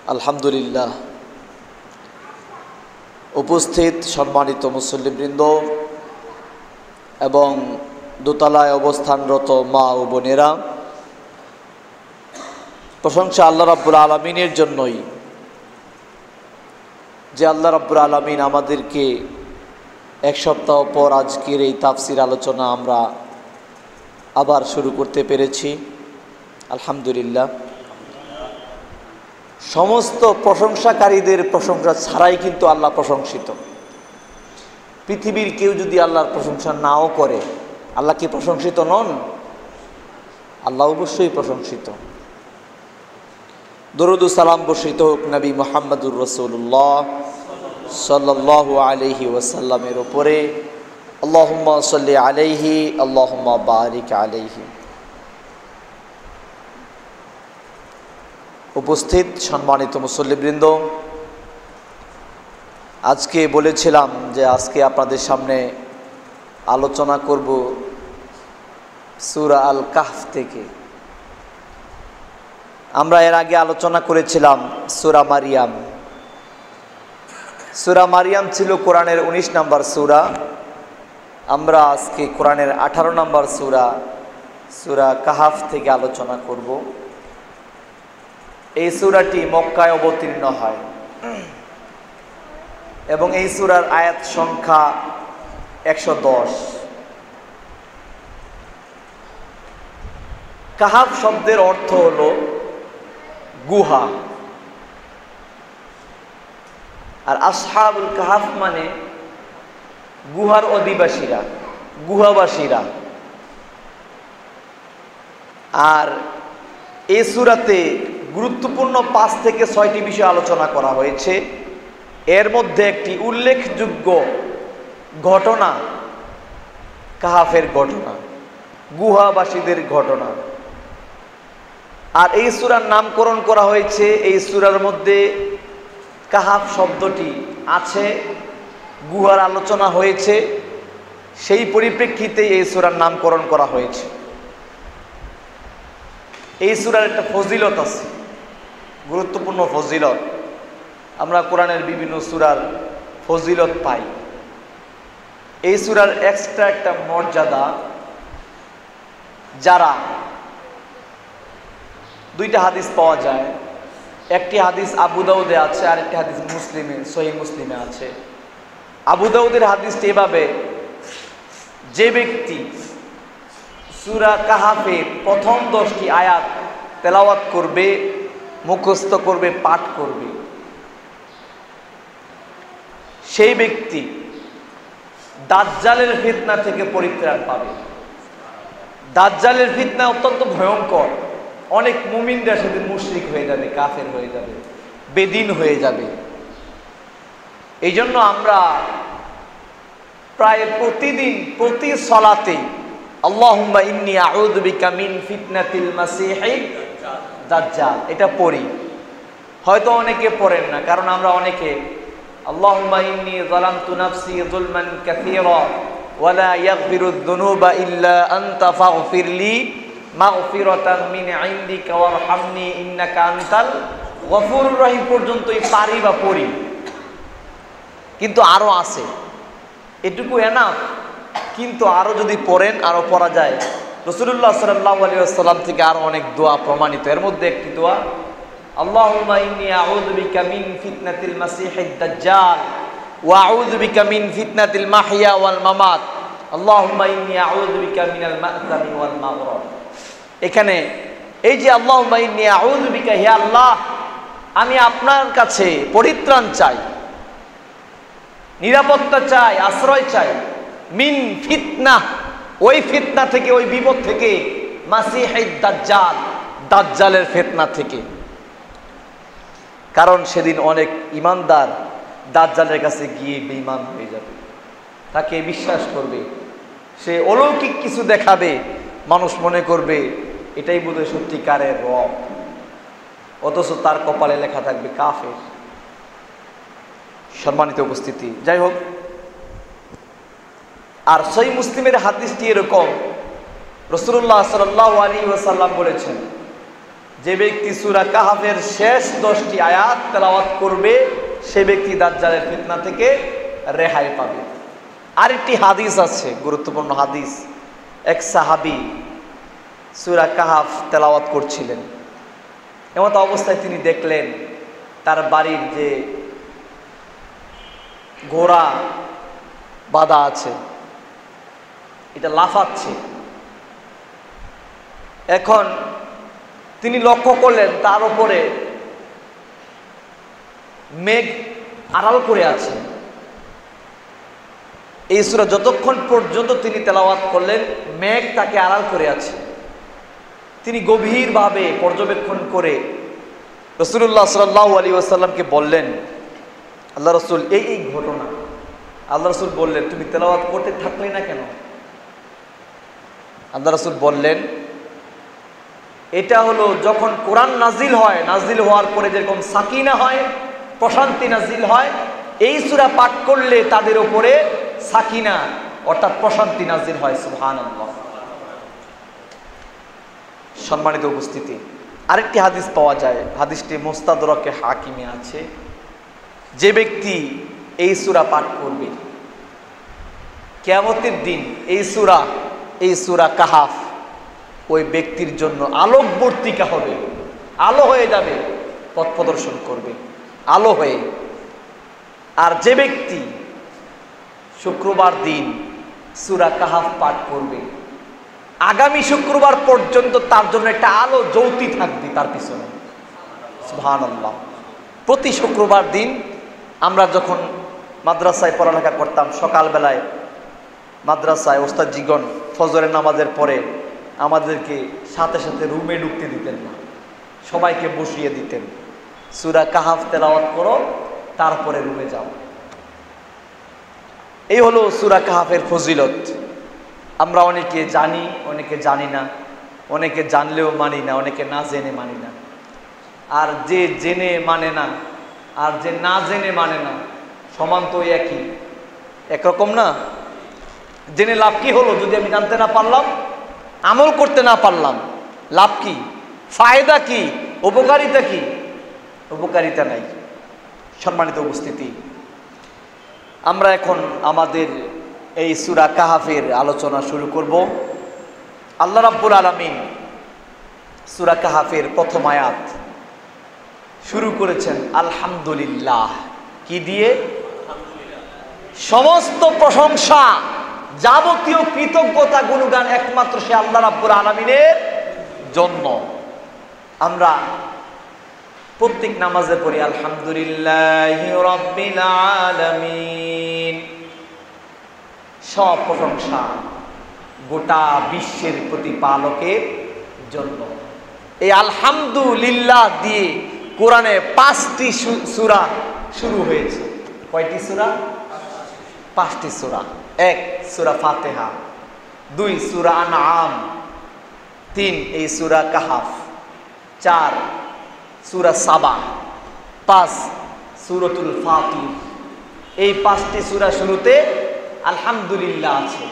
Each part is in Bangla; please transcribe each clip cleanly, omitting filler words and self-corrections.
আলহামদুলিল্লাহ। উপস্থিত সম্মানিত মুসল্লিবৃন্দ এবং দোতলায় অবস্থানরত মা ও বোনেরা, প্রশংসা আল্লাহ রাব্বুল আলামিনের জন্যই যে আল্লাহ রাব্বুল আলামিন আমাদেরকে এক সপ্তাহ পর আজকের এই তাফসির আলোচনা আমরা আবার শুরু করতে পেরেছি। আলহামদুলিল্লাহ। সমস্ত প্রশংসাকারীদের প্রশংসা ছাড়াই কিন্তু আল্লাহ প্রশংসিত। পৃথিবীর কেউ যদি আল্লাহর প্রশংসা নাও করে, আল্লাহ কি প্রশংসিত নন? আল্লাহ অবশ্যই প্রশংসিত। দরুদ ও সালাম বর্ষিত হোক নবী মুহাম্মদুর রাসূলুল্লাহ সাল্লাল্লাহু আলাইহি ওয়াসাল্লামের উপরে। আল্লাহুম্মা সাল্লি আলাইহি আল্লাহুম্মা বারিক আলাইহি। উপস্থিত সম্মানিত মুসল্লিবৃন্দ, আজকে বলেছিলাম যে আজকে আপনাদের সামনে আলোচনা করব সূরা আল কাহফ থেকে। আমরা এর আগে আলোচনা করেছিলাম সূরা মারিয়াম। সূরা মারিয়াম ছিল কোরআনের 19 নম্বর সূরা। আমরা আজকে কোরআনের 18 নম্বর সূরা কাহফ থেকে আলোচনা করব। এই সূরাটি মক্কায় অবতীর্ণ হয় এবং এই সূরার আয়াত সংখ্যা 110। কাহফ শব্দের অর্থ হলো গুহা, আর আসহাবুল কাহফ মানে গুহার অধিবাসীরা, গুহাবাসীরা। আর এই সূরাতে গুরুত্বপূর্ণ 5 থেকে 6টি বিষয় আলোচনা করা হয়েছে। এর মধ্যে একটি উল্লেখযোগ্য ঘটনা কাহফের ঘটনা, গুহাবাসীদের ঘটনা। আর এই সূরার নামকরণ করা হয়েছে, এই সূরার মধ্যে কাহফ শব্দটি আছে, গুহার আলোচনা হয়েছে, সেই পরিপ্রেক্ষিতে এই সূরার নামকরণ করা হয়েছে। এই সূরার একটা ফজিলত আছে, গুরুত্বপূর্ণ ফজিলত। আমরা কোরআনের বিভিন্ন সূরার ফজিলত পাই। এই সূরার এক্সট্রা একটা মর্যাদা, যারা দুইটা হাদিস পাওয়া যায়। একটি হাদিস আবু দাউদে আছে, আর একটি হাদিস মুসলিমে, সহিহ মুসলিমে আছে। আবু দাউদের হাদিসটি এভাবে: যে ব্যক্তি সূরা কাহফের প্রথম 10টি আয়াত তেলাওয়াত করবে, মুখস্থ করবে, পাঠ করবে, সেই ব্যক্তি দাজ্জালের ফিতনা থেকে পরিত্রাণ পাবে। দাজ্জালের ফিতনা অত্যন্ত ভয়ঙ্কর। অনেক মুমিনরা সেদিন মুশরিক হয়ে যাবে, কাফের হয়ে যাবে, বেদিন হয়ে যাবে। এই জন্য আমরা প্রায় প্রতিদিন প্রতি সালাতে আল্লাহুম্মা ইন্নী আউযু বিকা মিন ফিতনাতিল মাসিহিদ দাজ্জাল এটা পড়ি। হয়তো অনেকে পড়েন না, কারণ আমরা অনেকে আল্লাহুম্মা ইন্নী যালামতু নাফসি যুলমান কাসীরা ওয়া লা ইয়াগফিরুয যুনুবা ইল্লা আনতা ফাগফিরলি মাগফিরাতাম মিন ইনদিকা ওয়ারহামনি ইন্নাকা আনতাল গফুরুর রহিম পর্যন্তই পারি বা পড়ি। কিন্তু আরো আছে, এটুকু এনাফ। কিন্তু আরো যদি পড়েন, আরো পড়া যায়। রাসূলুল্লাহ সাল্লাল্লাহু আলাইহি ওয়াসাল্লাম থেকে আরো অনেক দোয়া প্রমাণিত। এর মধ্যে একটি দোয়া, আল্লাহুম্মা ইন্নী আউযু বিকা মিন ফিতনাতিল মাসিহিদ দাজ্জাল ওয়া আউযু বিকা মিন ফিতনাতিল মাহইয়া ওয়াল মামাত আল্লাহুম্মা ইন্নী আউযু বিকা মিনাল মা'সামি ওয়াল মাগরাম। এখানে এই যে আল্লাহুম্মা ইন্নী আউযু বিকা, হে আল্লাহ আমি আপনার কাছে পরিত্রাণ চাই, নিরাপত্তা চাই, আশ্রয় চাই, মিন ফিতনা, ওই ফিতনা থেকে, ওই বিপদ থেকে, মাসিহিদ দাজ্জাল, দাজ্জালের ফিতনা থেকে। কারণ সেদিন অনেক ঈমানদার দাজ্জালের কাছে গিয়ে বেঈমান হয়ে যাবে, তাকে বিশ্বাস করবে, সে অলৌকিক কিছু দেখাবে, মানুষ মনে করবে এটাই বোধহয় সত্যিকারের রব, অথচ তার কপালে লেখা থাকবে কাফের। সম্মানিত উপস্থিতি, যাই হোক, আর সহিহ মুসলিমের হাদিসটি এরকম, রাসূলুল্লাহ সাল্লাল্লাহু আলাইহি ওয়াসাল্লাম বলেছেন যে ব্যক্তি সূরা কাহাফের শেষ 10টি আয়াত তেলাওয়াত করবে সে ব্যক্তি দাজ্জালের ফিতনা থেকে রেহাই পাবে। আরেকটি হাদিস আছে, গুরুত্বপূর্ণ হাদিস। এক সাহাবী সূরা কাহাফ তেলাওয়াত করছিলেন, এমত অবস্থায় তিনি দেখলেন তার বাড়ির যে ঘোড়া বাঁধা আছে এটা লাফাচ্ছে। এখন তিনি লক্ষ্য করলেন তার উপরে মেঘ আড়াল করে আছে। এই সূরা যতক্ষণ পর্যন্ত তিনি তেলাওয়াত করলেন মেঘ তাকে আড়াল করে আছে। তিনি গভীরভাবে পর্যবেক্ষণ করে রাসূলুল্লাহ সাল্লাল্লাহু আলাইহি ওয়াসাল্লামকে বললেন, আল্লাহ রাসূল এই ঘটনা। আল্লাহ রাসূল বললেন, তুমি তেলাওয়াত করতে থাকলে না কেন? আল্লাহ রাসূল বললেন, এটা হলো যখন কোরআন নাজিল হয়, নাজিল হওয়ার পরে যেরকম সাকিনা হয়, প্রশান্তি নাজিল হয়, এই সূরা পাঠ করলে তাদের উপরে সাকিনা অর্থাৎ প্রশান্তি নাজিল হয়। সুবহানাল্লাহ। সম্মানিত উপস্থিতি, আরেকটি হাদিস পাওয়া যায়, হাদিসটি মুস্তাদরাকে হাকিমে আছে। যে ব্যক্তি এই সূরা পাঠ করবে কিয়ামতের দিন এই সূরা কাহাফ ওই ব্যক্তির জন্য আলোকবর্তিকা হবে, আলো হয়ে যাবে, পথ প্রদর্শন করবে আলো হয়ে। আর যে ব্যক্তি শুক্রবার দিন সূরা কাহাফ পাঠ করবে আগামী শুক্রবার পর্যন্ত তার জন্য একটা আলো জ্যোতি থাকবে তার পিছনে। সুবহানাল্লাহ। প্রতি শুক্রবার দিন আমরা যখন মাদ্রাসায় পড়ালেখা করতাম, সকালবেলায় মাদ্রাসায় ওস্তাদজিগণ ফজরের নামাজের পরে আমাদেরকে সাথে সাথে রুমে ঢুকতে দিতেন না, সবাইকে বসিয়ে দিতেন, সূরা কাহাফ তেলাওয়াত করো তারপরে রুমে যাও। এই হলো সূরা কাহাফের ফজিলত। আমরা অনেকে জানি, অনেকে জানি না, অনেকে জানলেও মানি না, অনেকে না জেনে মানি না। আর যে জেনে মানে না আর যে না জেনে মানে না সমান তো একরকম না। জেনে লাভ কি হলো? যদি আমি জানতে না পারলাম, আমল করতে না পারলাম, লাভ কি? ফায়দা কি? উপকারিতা কি? উপকারিতা নাই। সম্মানিত উপস্থিতি, আমরা এখন আমাদের এই সূরা কাহাফের আলোচনা শুরু করব। আল্লাহ রাব্বুল আলামিন সূরা কাহাফের প্রথম আয়াত শুরু করেছেন আলহামদুলিল্লাহ। কি দিয়ে? সমস্ত প্রশংসা, যাবতীয় কৃতজ্ঞতা, গুণগান একমাত্র সে আল্লাহ রাব্বুল আলামিনের জন্য। আমরা প্রত্যেক নামাজে পড়ি আলহামদুলিল্লাহি রাব্বিল আলামিন। সব প্রশংসা গোটা বিশ্বের প্রতিপালকের জন্য। এই আলহামদুলিল্লাহ দিয়ে কোরআনে 5টি সূরা শুরু হয়েছে। কয়টি সূরা? 5টি সূরা। 1 সূরা ফাতিহা, 2 সূরা আনআম, 3 এই সূরা কাহাফ, 4 সূরা সাবা, 5 সূরাতুল ফাতির। এই 5টি সূরা শুরুতে আলহামদুলিল্লাহ আছে।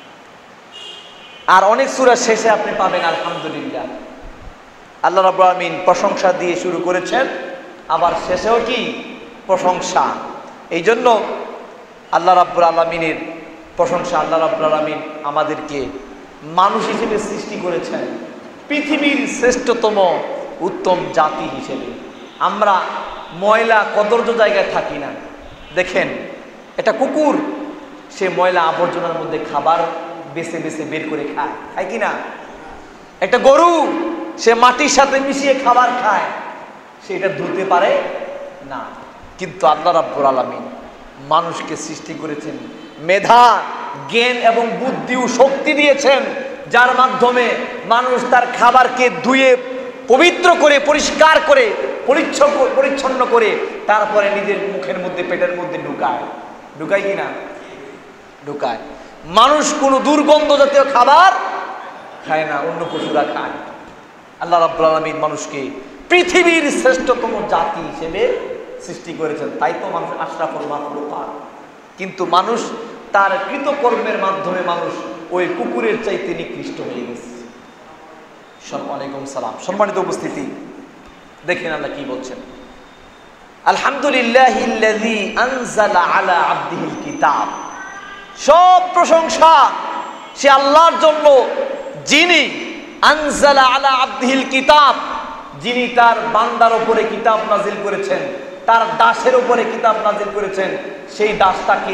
আর অনেক সূরা শেষে আপনি পাবেন আলহামদুলিল্লাহ। আল্লাহ রাব্বুল আলামিন প্রশংসা দিয়ে শুরু করেছেন, আবার শেষেও কি? প্রশংসা। এই জন্য আল্লাহ রাব্বুল আলামিনের প্রশংসা। আল্লাহ রাব্বুল আলামিন আমাদেরকে মানুষ হিসেবে সৃষ্টি করেছেন, পৃথিবীর শ্রেষ্ঠতম উত্তম জাতি হিসেবে। আমরা ময়লা কদর্য জায়গায় থাকি না। দেখেন, এটা কুকুর, সে ময়লা আবর্জনার মধ্যে খাবার বেছে বেছে বের করে খায়, খায় কি না? একটা গরু, সে মাটির সাথে মিশিয়ে খাবার খায়, সে এটা ধুতে পারে না। কিন্তু আল্লাহ রাব্বুল আলামিন মানুষকে সৃষ্টি করেছেন, মেধা, জ্ঞান এবং বুদ্ধি ও শক্তি দিয়েছেন, যার মাধ্যমে মানুষ তার খাবারকে ধুয়ে পবিত্র করে, পরিষ্কার করে, পরিচ্ছন্ন করে তারপরে নিজের মুখের মধ্যে, পেটের মধ্যে ঢুকায়। ঢুকায় কি না? ঢুকায়। মানুষ কোনো দুর্গন্ধ জাতীয় খাবার খায় না, অন্য পশুরা খায়। আল্লাহ রাব্বুল আলামিন মানুষকে পৃথিবীর শ্রেষ্ঠতম জাতি হিসেবে সৃষ্টি করেছেন, তাই তো মানুষ আশরাফুল মাখলুকাত। কিন্তু মানুষ তার কৃতকর্মের মাধ্যমে মানুষ ওই কুকুরের চাইতে নিকৃষ্ট হয়ে গেছে। ওয়ালাইকুম সালাম। সম্মানিত উপস্থিতি, দেখেন আল্লাহ কি বলছেন। আলহামদুলিল্লাহিল্লাযী আনজালা আলা আবদিহিল কিতাব। সব প্রশংসা সে আল্লাহর জন্য যিনি আনজালা আলা আবদিহিল কিতাব, যিনি তার বান্দার উপরে কিতাব নাজিল করেছেন, তার দাসের উপরে কিতাব নাজিল করেছেন। সেই দাসটাকে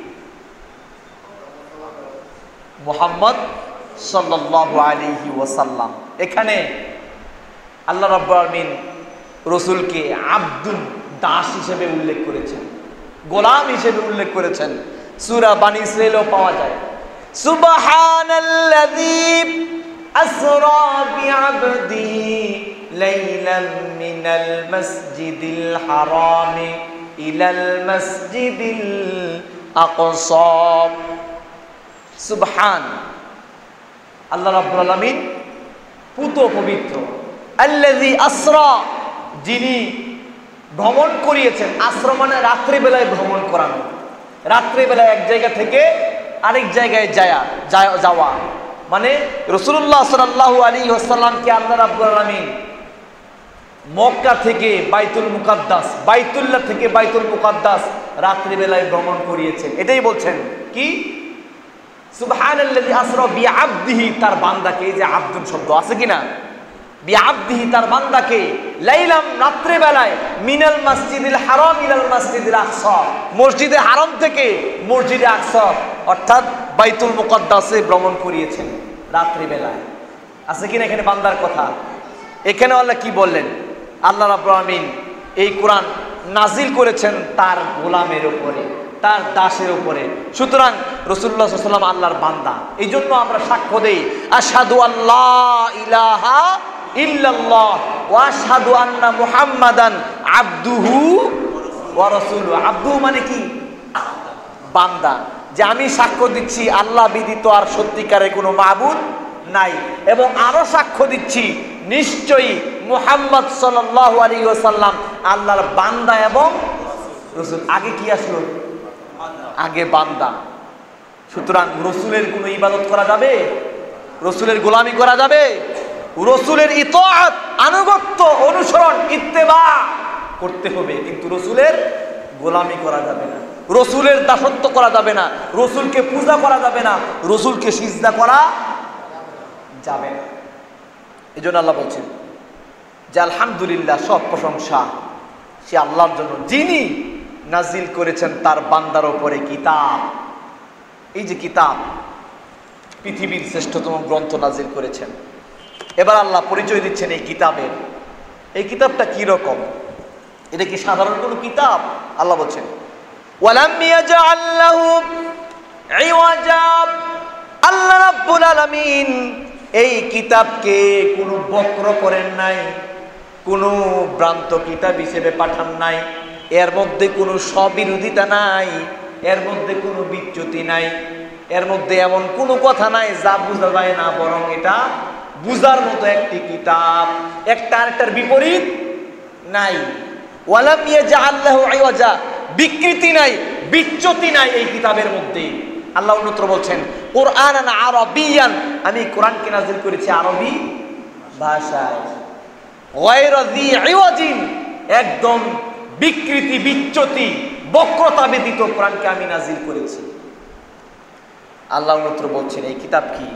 মুহাম্মদ সাল্লাল্লাহু আলাইহি ওয়াসাল্লাম। এখানে আল্লাহ রাব্বুল আলামিন রাসূলকে আব্দুন, দাস হিসেবে উল্লেখ করেছেন, গোলাম হিসেবে উল্লেখ করেছেন। সূরা বানী ইসরাঈলও পাওয়া যায়। সুবহানাল্লাযী আসরা বিআবদিহি লাইলাম মিনাল মাসজিদিল হারামি ইলাল মাসজিদিল আকসা। সুবহান, আল্লাহ রাব্বুল আলামিন পুত পবিত্র। আল্লাযী আসরা, যিনি ভ্রমণ করিয়েছেন। আসরা মানে রাত্রি বেলায় ভ্রমণ করানো, রাত্রি বেলায় এক জায়গা থেকে আরেক জায়গায় যাওয়া। মানে রাসূলুল্লাহ সাল্লাল্লাহু আলাইহি ওয়াসাল্লামকে আল্লাহ রাব্বুল আলামিন মক্কা থেকে বাইতুল মুকাদ্দাস, বাইতুল্লাহ থেকে বাইতুল মুকাদ্দাস রাত্রি বেলায় ভ্রমণ করিয়েছেন। এটাই বলছেন কি সুবহানাল্লাযী আসরা বিআবদিহি, তার বান্দাকে। এই যে আব্দুন শব্দ আছে কিনা, বিআবদিহি তার বান্দাকে, লাইলাম রাত্রে বেলায়, মিনাল মাসজিদিল হারাম ইলাল মাসজিদিল আকসা, মসজিদে হারাম থেকে মসজিদে আকসা অর্থাৎ বাইতুল মুকাদ্দাসে ভ্রমণ করিয়েছেন রাত্রি বেলায়। আছে কিনা এখানে বান্দার কথা? এখানে আল্লাহ কি বললেন? আল্লাহ রাব্বুল আলামিন এই কোরআন নাজিল করেছেন তার গোলামের উপরে, তার দাসের উপরে। সুতরাং রাসূলুল্লাহ সাল্লাল্লাহু আলাইহি ওয়াসাল্লাম আল্লাহর বান্দা। এই জন্য আমরা সাক্ষ্য দেই আশহাদু আল্লা ইলাহা ইল্লাল্লাহ ওয়া আশহাদু আন্না মুহাম্মাদান আবদুহু ওয়া রাসূলুহু। আবদুহু মানে কি? বান্দা। যে আমি সাক্ষ্য দিচ্ছি আল্লাহ ব্যতীত আর সত্যিকারের কোনো মাবুদ নাই, এবং আরো সাক্ষ্য দিচ্ছি নিশ্চয়ই মুহাম্মদ সাল্লাল্লাহু আলাইহি ওয়াসাল্লাম আল্লাহর বান্দা এবং রাসূল। আগে কি আসলো? আগে বান্দা। সুতরাং রসুলের কোনো ইবাদত করা যাবে? রসুলের গোলামি করা যাবে? রসুলের ইতাআত, আনুগত্য, অনুসরণ, ইত্তেবা করতে হবে, কিন্তু রসুলের গোলামি করা যাবে না, রসুলের দাসত্ব করা যাবে না, রসুলকে পূজা করা যাবে না, রসুলকে সিজদা করা যাবে না। এই জন্য আল্লাহ বলছেন যে আলহামদুলিল্লাহ, সব প্রশংসা সে আল্লাহর জন্য যিনি নাজিল করেছেন তার বান্দার উপরে কিতাব। এই যে কিতাব, পৃথিবীর শ্রেষ্ঠতম গ্রন্থ নাজিল করেছেন। এবার আল্লাহ পরিচয় দিচ্ছেন এই কিতাবের। এই কিতাবটা কি রকম? এটা কি সাধারণ কোনো কিতাব? আল্লাহ বলছেন ওয়ালাম ইয়াজআল লাহু ইওয়াজা। আল্লাহ রাব্বুল আলামিন এই কিতাবকে কোনো বক্র করেন নাই, কোনো ভ্রান্ত কিতাব হিসেবে পাঠান নাই। এর মধ্যে কোনো স্ববিরোধিতা নাই, এর মধ্যে কোনো বিচ্যুতি নাই, এর মধ্যে এমন কোনো কথা নাই যা বোঝা যায় না, বরং এটা বুঝার মতো একটি কিতাব, একটা আরেকটার বিপরীত নাই। ওয়ালাম ইয়াজআল লাহু ইওয়াজা, বিকৃতি নাই, বিচ্যুতি নাই এই কিতাবের মধ্যে। আল্লাহ অন্যত্র বলছেন কুরআনান আরাবিয়ান, আমি কোরআনকে নাযিল করেছি আরবি ভাষায়। গায়রা যী ইওয়াজিন, একদম বিকৃতি, বিচ্যুতি, বক্রতা ব্যতীত কোরআনকে আমি নাযিল করেছি। আল্লাহ অন্যত্র বলছেন এই কিতাব কি?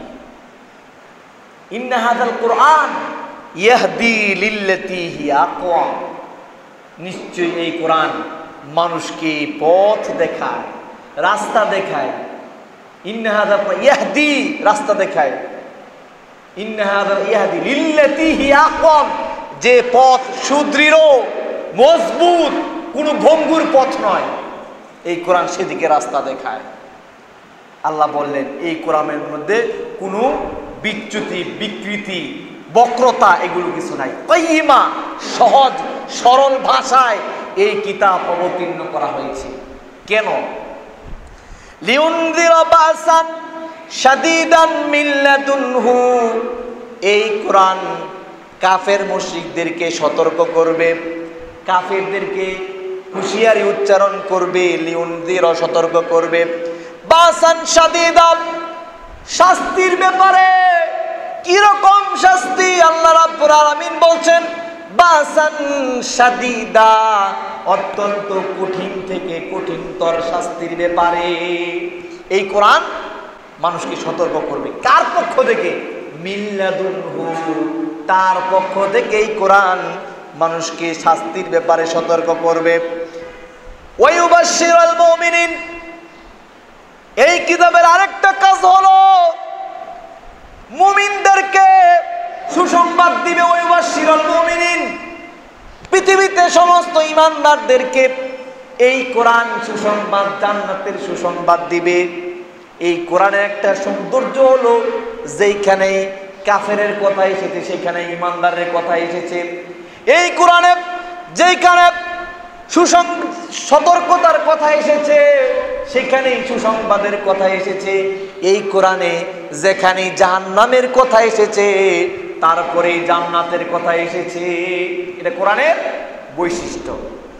ইন্না হাযাল কুরআন ইয়াহদি লিল্লাতী হিয়া আকওয়াম, নিশ্চয়ই এই কোরআন মানুষকে পথ দেখায়, রাস্তা দেখায়। ইন্না হাযা ইয়াহদি, রাস্তা দেখায়। ইন্না হাযা ইয়াহদি লিল্লাতী হিয়া আকওয়াম, যে পথ সুদৃঢ়, মজবুত, কোনো ভঙ্গুর পথ নয়, এই কোরআন সেদিকে রাস্তা দেখায়। আল্লাহ বললেন এই কোরআনের মধ্যে কোনো বিচ্যুতি, বিকৃতি, বক্রতা এগুলো কিছু নাই। কাইয়িমা, সহজ সরল ভাষায় এই কিতাব অবতীর্ণ করা হয়েছে। কেন? লিউনযিরা বাসান শাদীদান মিন লাদুনহু, এই কোরআন কাফের মুশরিকদেরকে সতর্ক করবে, কাফেরদেরকে হুঁশিয়ারি উচ্চারণ করবে। লিউনযিরা, সতর্ক করবে, বাসান শাদীদান, শাস্তির ব্যাপারে। কিরকম শাস্তি? আল্লাহ রাব্বুল আলামিন বলছেন বাসান শাদীদা, অত্যন্ত কঠিন থেকে কঠিনতর শাস্তির ব্যাপারে। এই কোরআন মানুষকে সতর্ক করবে। কার পক্ষ থেকে? মিল্লাদুনহু, তার পক্ষ থেকে এই কোরআন মানুষকে শাস্তির ব্যাপারে সতর্ক করবে। ওয়ায়ুবাশশিরুল মুমিনিন, এই কিতাবের আরেকটা কাজ হলো মুমিনদেরকে সুসংবাদ দিবে। ওয়ায়ুবাশশিরুল মুমিনিন, পৃথিবীতে সমস্ত ঈমানদারদেরকে এই কোরআন সুসংবাদ, জান্নাতের সুসংবাদ দিবে। এই কোরআনের একটা সৌন্দর্য হলো যেখানে কাফেরের কথা এসেছে সেখানে ঈমানদারের কথা এসেছে। এই কোরআনে যেখানে সতর্কতার কথা এসেছে সেখানেই সুসংবাদের কথা এসেছে। এই কোরআনে যেখানে জাহান্নামের কথা এসেছে তারপরে জান্নাতের কথা এসেছে। এটা কোরআনের বৈশিষ্ট্য।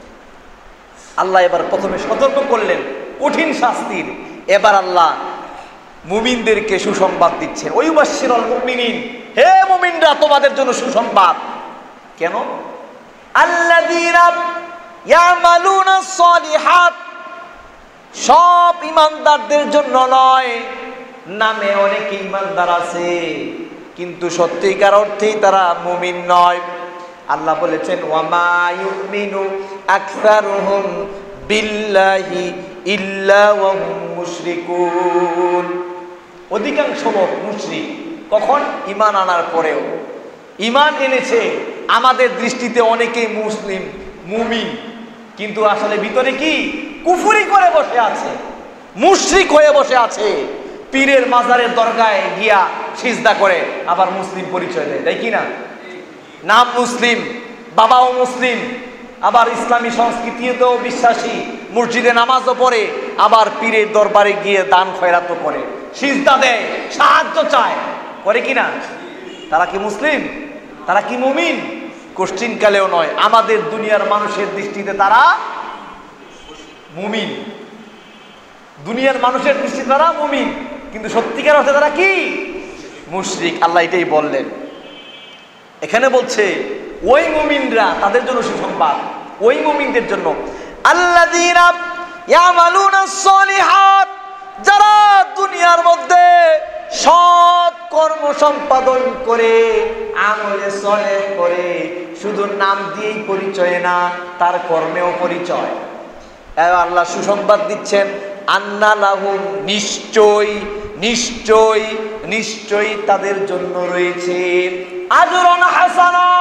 আল্লাহ এবার প্রথমে সতর্ক করলেন কঠিন শাস্তির, এবার আল্লাহ মুমিনদেরকে সুসংবাদ দিচ্ছেন। ওয়ায়ুবাশশিরুল মুমিনিন, হে মুমিনরা তোমাদের জন্য সুসংবাদ। কেন? আল্লাযীনা ইয়ামালুনাস সালিহাত, সব ঈমানদারদের জন্য নয়। নামে অনেক ঈমানদার আছে কিন্তু সত্যিকার অর্থেই তারা মুমিন নয়। আল্লাহ বলেছেন ওয়ামা ইউমিনু আকসারুহুম বিল্লাহি ইল্লা ওয়া হুম মুশরিকুন, অধিকাংশ লোক মুশরিক। কখন? ঈমান আনার পরেও। ঈমান এনেছে, আমাদের দৃষ্টিতে অনেকেই মুসলিম মুমিন, কিন্তু আসলে ভিতরে কি কুফরি করে বসে আছে, মুশরিক হয়ে বসে আছে। পীরের মাজারের দরগায় গিয়া সিজদা করে আবার মুসলিম পরিচয় দেয়, তাই কি না? নাম মুসলিম, বাবাও মুসলিম, আবার ইসলামী সংস্কৃতিতেও বিশ্বাসী, মসজিদে নামাজও পড়ে, আবার পীরের দরবারে গিয়ে দান খয়রাতও করে, সিজদা দেয়, সাহায্য চায়, করে কি না? তারা কি মুসলিম? তারা কি মুমিন? কোশ্চিন কালেও নয়। আমাদের দুনিয়ার মানুষের দৃষ্টিতে তারা মুমিন, দুনিয়ার মানুষের দৃষ্টিতে তারা মুমিন, কিন্তু সত্যিকার অর্থে তারা কি? মুশরিক। আল্লাহ এটাই বললেন। এখানে বলছে ওই মুমিনরা, তাদের জন্য সুসংবাদ, ওই মুমিনদের জন্য আল্লাযীনা ইয়ামালুনাস সালিহাত, যারা দুনিয়ার মধ্যে সৎ কর্ম সম্পাদন করে, আমলে সালেহ করে, শুধু নাম দিয়েই পরিচয় না, তার কর্মেও পরিচয়। আল্লাহ সুসংবাদ দিচ্ছেন আন্না লাহুম, নিশ্চয় নিশ্চয় নিশ্চয় তাদের জন্য রয়েছে আজরুন হাসানা,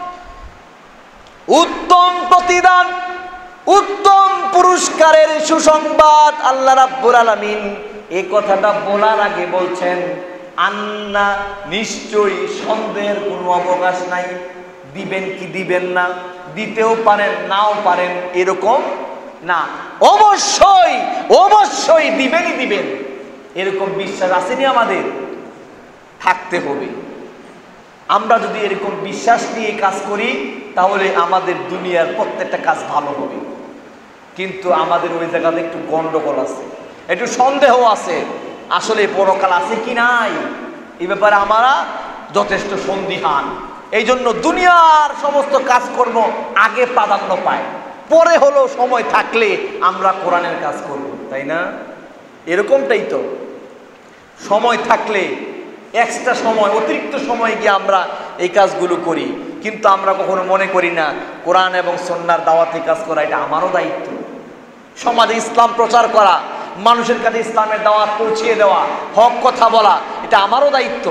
উত্তম প্রতিদান, উত্তম পুরস্কারের সুসংবাদ। আল্লাহ রাব্বুল আলামিন এই কথাটা বলার আগে বলছেন আন্না, নিশ্চয়, সন্দেহের কোনো অবকাশ নাই। দিবেন কি দিবেন না, দিতেও পারেন নাও পারেন, এরকম না, অবশ্যই অবশ্যই দিবেনই দিবেন, এরকম বিশ্বাস আসেনি আমাদের? থাকতে হবে। আমরা যদি এরকম বিশ্বাস নিয়ে কাজ করি তাহলে আমাদের দুনিয়ার প্রত্যেকটা কাজ ভালো হবে। কিন্তু আমাদের ওই জায়গাতে একটু গন্ডগোল আছে, একটু সন্দেহ আছে, আসলে পরকাল আছে কি নাই এই ব্যাপারে আমরা যথেষ্ট সন্দিহান। এই জন্য দুনিয়ার সমস্ত কাজকর্ম আগে প্রাধান্য পায়, পরে হলো সময় থাকলে আমরা কোরআনের কাজ করব, তাই না? এরকমটাই তো, সময় থাকলে এক্সট্রা সময়, অতিরিক্ত সময় গিয়ে আমরা এই কাজগুলো করি, কিন্তু আমরা কখনো মনে করি না কোরআন এবং সুন্নাহর দাওয়াতি কাজ করা এটা আমারও দায়িত্ব। সমাজে ইসলাম প্রচার করা, মানুষের কাছে ইসলামের দাওয়াত পৌঁছিয়ে দেওয়া, হক কথা বলা, এটা আমারও দায়িত্ব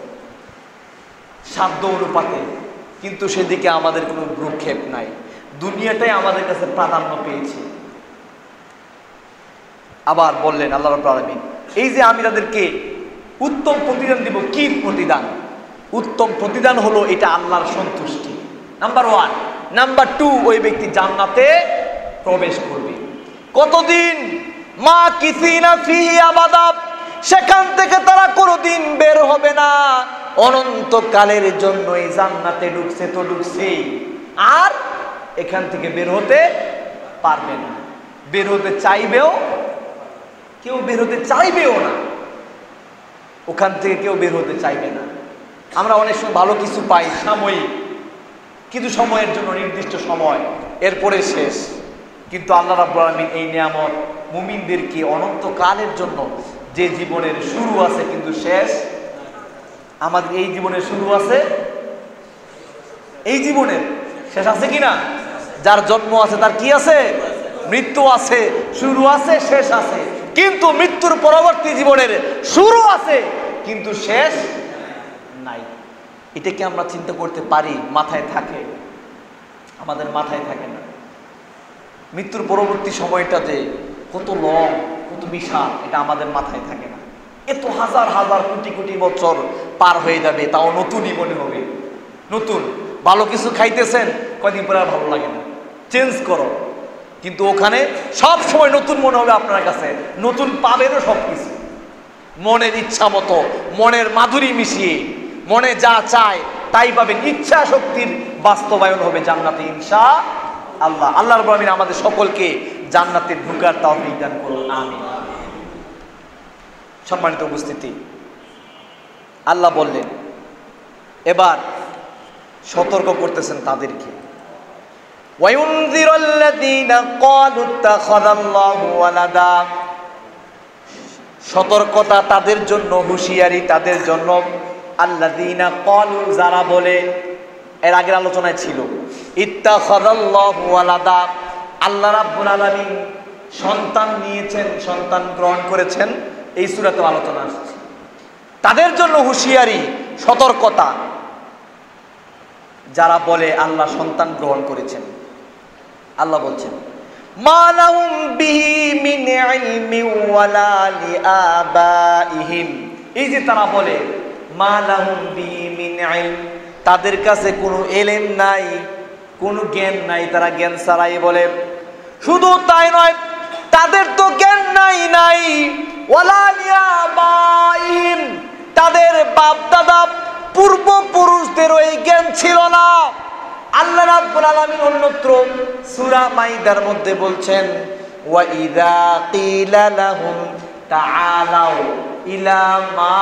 সাধ্য অনুপাতে। কিন্তু সেদিকে আমাদের কোনো ভ্রুক্ষেপ নাই, দুনিয়াটাই আমাদের কাছে প্রাধান্য পেয়েছে। আবার বললেন আল্লাহ রাব্বুল আলামিন, এই যে আমি তাদেরকে উত্তম প্রতিদান দিব। কি প্রতিদান? উত্তম প্রতিদান হলো এটা আল্লাহর সন্তুষ্টি, নাম্বার 1। নাম্বার 2, ওই ব্যক্তি জান্নাতে প্রবেশ করবে। কতদিন? মা কিসিনা ফিহি আবাদা, সেখান থেকে তারা কোনোদিন বের হবে না, অনন্তকালের জন্য এই জান্নাতে ঢুকছে তো ঢুকছেই, আর এখান থেকে বের হতে পারবে না। বের হতে চাইবেও কেউ, বের হতে চাইবেও না, ওখান থেকে কেউ বের হতে চাইবে না। আমরা অনেক সময় ভালো কিছু পাই সাময়িক, কিছু সময়ের জন্য, নির্দিষ্ট সময়, এরপরে শেষ। কিন্তু আল্লাহ রাব্বুল আলামিন এই নিয়ামত মুমিনদেরকে অনন্তকালের জন্য, যে জীবনের শুরু আছে কিন্তু শেষ, আমাদের এই জীবনের শুরু আছে, এই জীবনের শেষ আছে কিনা? যার জন্ম আছে তার কি আছে? মৃত্যু আছে, শুরু আছে, শেষ আছে। কিন্তু মৃত্যুর পরবর্তী জীবনের শুরু আছে কিন্তু শেষ নাই। এটা কি আমরা চিন্তা করতে পারি? মাথায় থাকে? আমাদের মাথায় থাকে না। মৃত্যুর পরবর্তী সময়টা যে কত লং, কত বিশাল, এটা আমাদের মাথায় থাকে না। এত হাজার হাজার কোটি কোটি বছর পার হয়ে যাবে, তাও নতুনই মনে হবে। নতুন ভালো কিছু খাইতেছেন, কয়দিন পরে আর ভালো লাগে না, চেঞ্জ করো। কিন্তু ওখানে সব সময় নতুন মনে হবে আপনার কাছে, নতুন পাবেনও সব কিছু, মনের ইচ্ছা মতো, মনের মাধুরী মিশিয়ে, মনে যা চায় তাই পাবেন। ইচ্ছা শক্তির বাস্তবায়ন হবে জান্নাতে ইনশাআল্লাহ। আল্লাহ রাব্বুল আলামিন আমাদের সকলকে জান্নাতে ঢোকার তৌফিক দান করুন, আমিন। সম্মানিত উপস্থিতি, আল্লাহ বললেন, এবার সতর্ক করতেছেন তাদেরকে, ওয়ায়ুনযিরুল্লাযীনা ক্বালু ইত্তাখাযাল্লাহু ওয়ালাদা। সতর্কতা তাদের জন্য, হুঁশিয়ারি তাদের জন্য। আল্লাযীনা ক্বালু, যারা বলে, এর আগের আলোচনায় ছিল, ইত্তাখাযাল্লাহু ওয়ালাদা, আল্লাহ রাব্বুল আলামিন সন্তান নিয়েছেন, সন্তান গ্রহণ করেছেন, এই সূরাতে আলোচনা আসছে। তাদের জন্য হুঁশিয়ারি, সতর্কতা, যারা বলে আল্লাহ সন্তান গ্রহণ করেছেন। আল্লাহ বলছেন, মা লাহুম বিহি মিন ইলমিন ওয়ালা লিআবাইহিম। এই যে তারা বলে মা লাহুম বিহি মিন ইলম, তাদের কাছে কোনো ইলম নাই, কোনো জ্ঞান নাই, তারা জ্ঞান ছাড়াই বলে। শুধু তাই নয়, তাদের তো জ্ঞান নাই ওয়ালা লিআবাইহিম, তাদের বাপ দাদা পূর্বপুরুষদেরও এই জ্ঞান ছিল না। আল্লাহ রাব্বুল আলামিন অন্যত্র সূরা মাইদার মধ্যে বলছেন, ওয়া ইযা কিলা লাহুম তাআলাউ ইলা মা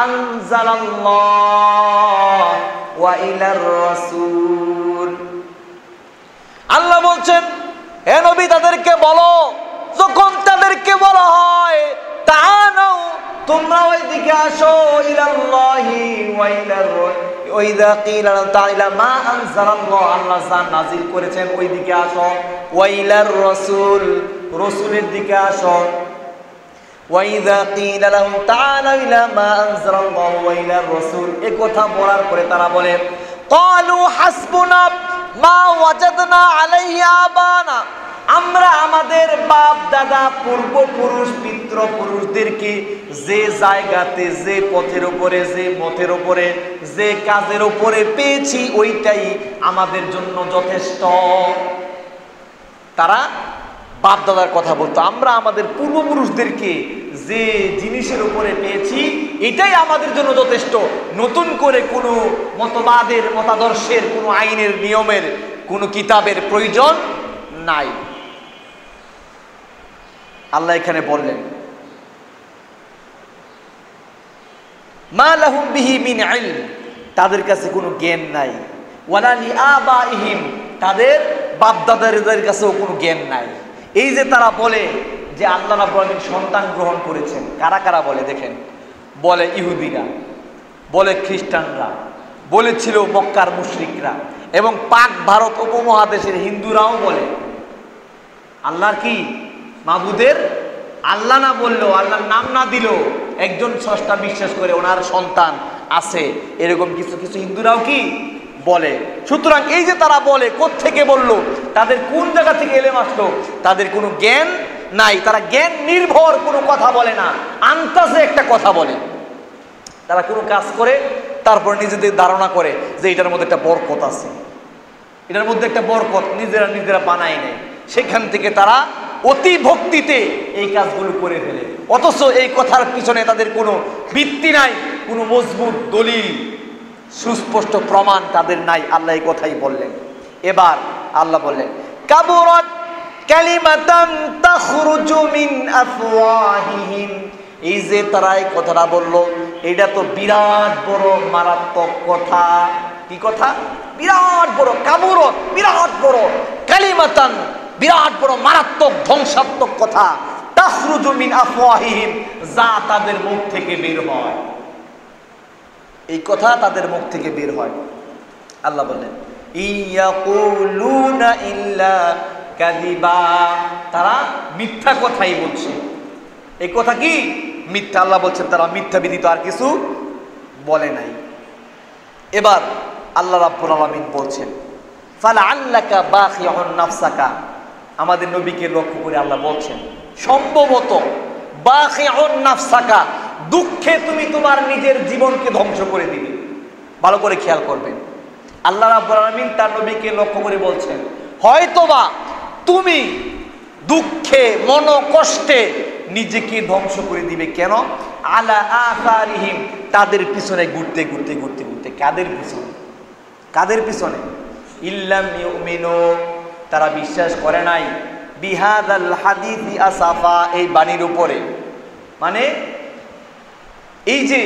আনজালাল্লাহ ওয়া ইলার রাসূল। আল্লাহ বলছেন, হে নবী তাদেরকে বলো, যখন তাদেরকে বলা হয় তাআলাউ, তোমরা ওইদিকে আসো, ইলাল্লাহি ওয়া ইলার, ওয়াইদা কিলা তাআলা মা আনজালাল্লাহ, আল্লাহ যা নাযিল করেছেন ওইদিকে আসো, ওয়া ইলার রাসূল, রাসূলের দিকে আসো। ওয়াইদা কিলা লাহুম তাআলা ইলা মা আনজালাল্লাহ ওয়া ইলার রাসূল, এই কথা বলার পরে তারা বলে, ক্বালু হাসবুনা মা ওয়াজাদনা আলাইহি আবানা, আমরা আমাদের বাপ দাদা পূর্বপুরুষ পিতৃপুরুষদেরকে যে জায়গাতে, যে পথের উপরে, যে মতের উপরে, যে কাজের উপরে পেয়েছি ওইটাই আমাদের জন্য যথেষ্ট। তারা বাপ দাদার কথা বলতো, আমরা আমাদের পূর্বপুরুষদেরকে যে জিনিসের উপরে পেয়েছি এটাই আমাদের জন্য যথেষ্ট। নতুন করে কোনো মতবাদের, মতাদর্শের, কোনো আইনের, নিয়মের, কোনো কিতাবের প্রয়োজন নাই। আল্লাহ এখানে বললেন, মা লাহুম বিহি মিন ইলম, তাদের কাছে কোনো জ্ঞান নাই, ওয়ালা লিআবাইহিম, তাদের বাপ দাদাদের কাছেও কোনো জ্ঞান নাই। এই যে তারা বলে যে আল্লাহ রাব্বুল আলামিন সন্তান গ্রহণ করেছেন, কারা কারা বলে দেখেন? বলে ইহুদিরা, বলে খ্রিস্টানরা, বলেছিল মক্কার মুশরিকরা, এবং পাক ভারত উপমহাদেশের হিন্দুরাও বলে। আল্লাহর কি মাবুদের আল্লাহ না বললেও, আল্লাহর নাম না দিলেও একজন স্রষ্টা বিশ্বাস করে ওনার সন্তান আছে, এরকম কিছু কিছু হিন্দুরাও কি বলে। সুতরাং এই যে তারা বলে, কোত্থেকে বললো, তাদের কোন জায়গা থেকে এলেম আসলো? তাদের কোনো জ্ঞান নাই, তারা জ্ঞান নির্ভর কোনো কথা বলে না, আন্তাজে একটা কথা বলে। তারা কোনো কাজ করে তারপর নিজেদের ধারণা করে যে এটার মধ্যে একটা বরকত আছে, এটার মধ্যে একটা বরকত, নিজেরা নিজেরা বানায় নেয়। সেখান থেকে তারা অতি ভক্তিতে এই কাজগুলো করে ফেলে, অথচ এই কথার পিছনে তাদের কোনো ভিত্তি নাই, কোনো মজবুত দলিল, সুস্পষ্ট প্রমাণ তাদের নাই। আল্লাহ এই কথাই বললেন। এবার আল্লাহ বললেন, কাবুরাত কালিমাতান তাখরুজু মিন আফওয়াহিহিম, এই যে তারা এই কথাটা বললো, এটা তো বিরাট বড় মারাত্মক কথা। কি কথা? বিরাট বড় কাবুরত, বিরাট বড় কালিমাতান, বিরাট বড় মারাত্মক ধ্বংসাত্মক কথা। তাখরুজু মিন আফওয়াহিহিম, যা তাদের মুখ থেকে বের হয়, এই কথা তাদের মুখ থেকে বের হয়। আল্লাহ বললেন ইয়াকুলুনা ইল্লা কাযিবা, তারা মিথ্যা কথাই বলছে। এই কথা কি? মিথ্যা। আল্লাহ বলছেন তারা মিথ্যা ব্যতীত আর কিছু বলে নাই। এবার আল্লাহ রাব্বুল আলামিন বলছেন ফালাআল্লাকা বাখিউন নাফসাকা, আমাদের নবীকে লক্ষ্য করে আল্লাহ বলছেন সম্ভবত বাখিউন নাফসাকা, দুঃখে তুমি তোমার নিজের জীবনকে ধ্বংস করে দিবে। ভালো করে খেয়াল করবেন, আল্লাহ রাব্বুল আলামিন তার নবীকে লক্ষ্য করে বলছেন হয়তোবা তুমি দুঃখে মনোকষ্টে নিজেকে ধ্বংস করে দিবে। কেন? আলা আসারিহিম, তাদের পিছনে ঘুরতে ঘুরতে ঘুরতে ঘুরতে। কাদের পিছনে? কাদের পিছনে? ইল্লাম ইউমিনু, তারা বিশ্বাস করে নাই বিহাদাল হাদিসি আসাফা, এই বাণীর উপরে। মানে এই যে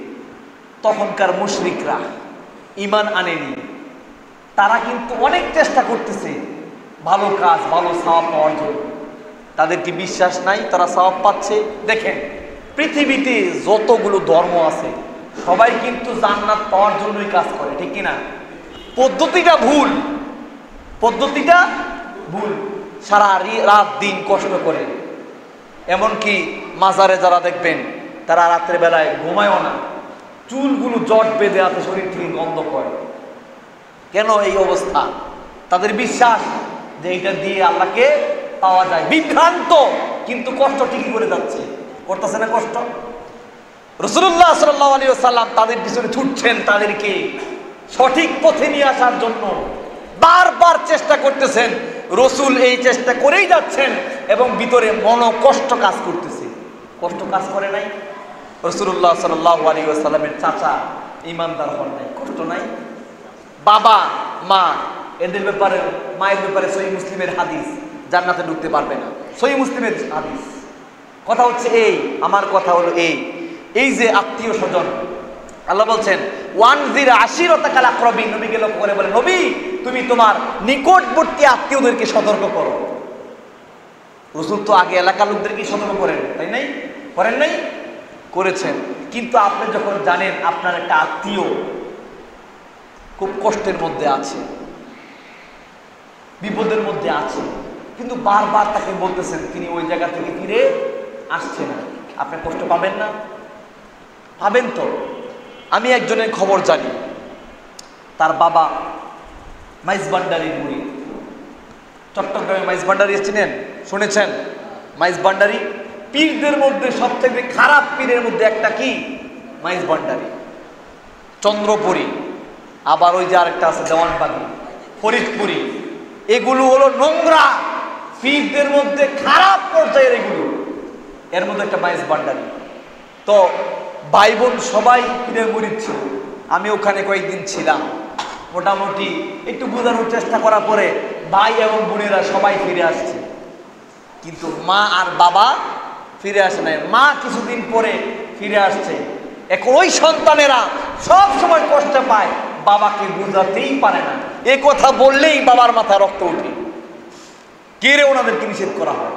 তখনকার মুশরিকরা ঈমান আনেনি, তারা কিন্তু অনেক চেষ্টা করতেছে ভালো কাজ, ভালো সওয়াব পাওয়ার জন্য। তাদের কি বিশ্বাস নাই তারা সওয়াব পাচ্ছে? দেখেন পৃথিবীতে যতগুলো ধর্ম আছে সবাই কিন্তু জান্নাত পাওয়ার জন্যই কাজ করে, ঠিক কিনা? পদ্ধতিটা ভুল, পদ্ধতিটা ভুল। সারা রাত দিন কষ্ট করে, এমনকি মাজারে যারা দেখবেন তারা রাত্রে বেলায় ঘুমায়ও না, চুলগুলো জট বেঁধে আছে, শরীর থেকে গন্ধ করে। কেন এই অবস্থা? তাদের বিশ্বাস যে এটা দিয়ে আল্লাহকে পাওয়া যায়। বিভ্রান্ত, কিন্তু কষ্ট ঠিকই করে যাচ্ছে, করতেছে না কষ্ট? রাসূলুল্লাহ সাল্লাল্লাহু আলাইহি ওয়াসাল্লাম তাদের পিছনে ছুটছেন, তাদেরকে সঠিক পথে নিয়ে আসার জন্য বারবার চেষ্টা করতেছেন। রসুল এই চেষ্টা করেই যাচ্ছেন এবং ভিতরে মনোকষ্ট কাজ করতেছে। কষ্ট কাজ করে নাই? রাসূলুল্লাহ সাল্লাল্লাহু আলাইহি ওয়াসাল্লামের চাচা ঈমানদার হন নাই, কষ্ট নাই? বাবা মা, এদের ব্যাপারে, মায়ের ব্যাপারে সহিহ মুসলিমের হাদিস, জান্নাতে ঢুকতে পারবে না, সহিহ মুসলিমের হাদিস। কথা হচ্ছে এই, আমার কথা হলো এই যে আত্মীয় স্বজন, আল্লাহ বলছেন ওয়ানজির আশিরাতাকাল আকরাবিন, নবীকে লক্ষ্য করে বলেন নবী তুমি তোমার নিকটবর্তী আত্মীয়দেরকে সতর্ক করো। রাসূল তো আগে এলাকার লোকদেরকে সতর্ক করেন, তাই নাই? করেন নাই? করেছেন। কিন্তু আপনি যখন জানেন আপনার একটা আত্মীয় খুব কষ্টের মধ্যে আছে, বিপদের মধ্যে আছে, কিন্তু বারবার তাকে বলতেছেন তিনি ওই জায়গা থেকে ফিরে আসছে না, আপনি কষ্ট পাবেন না? পাবেন তো। আমি একজনের খবর জানি, তার বাবা মাইজভান্ডারির মুরিদ। চট্টগ্রামে মাইজভান্ডারি চিনেন? শুনেছেন? মাইজভান্ডারি পীরদের মধ্যে সবথেকে খারাপ পীরের মধ্যে একটা কি? মাইজভান্ডারি। চন্দ্রপুরী, আবার ওই যে আরেকটা আছে দেওয়ানবাগি, ফরিদপুরি, এগুলো হলো নোংরা পীরদের মধ্যে খারাপ পর্যায়ের এগুলো। এর মধ্যে একটা মাইজভান্ডারি। তো ভাই বোন সবাই পীরের মুরিদ ছিল। আমি ওখানে কয়েকদিন ছিলাম, মোটামুটি একটু বোঝানোর চেষ্টা করার পরে ভাই এবং বোনেরা সবাই ফিরে আসছে, কিন্তু মা আর বাবা ফিরে আসে নাই। মা কিছুদিন পরে ফিরে আসছে। এখন ওই সন্তানেরা সব সময় কষ্ট পায়, বাবাকে বোঝাতেই পারে না। এ কথা বললেই বাবার মাথা রক্ত উঠে, কেড়ে ওনাদেরকে নিষেধ করা হয়।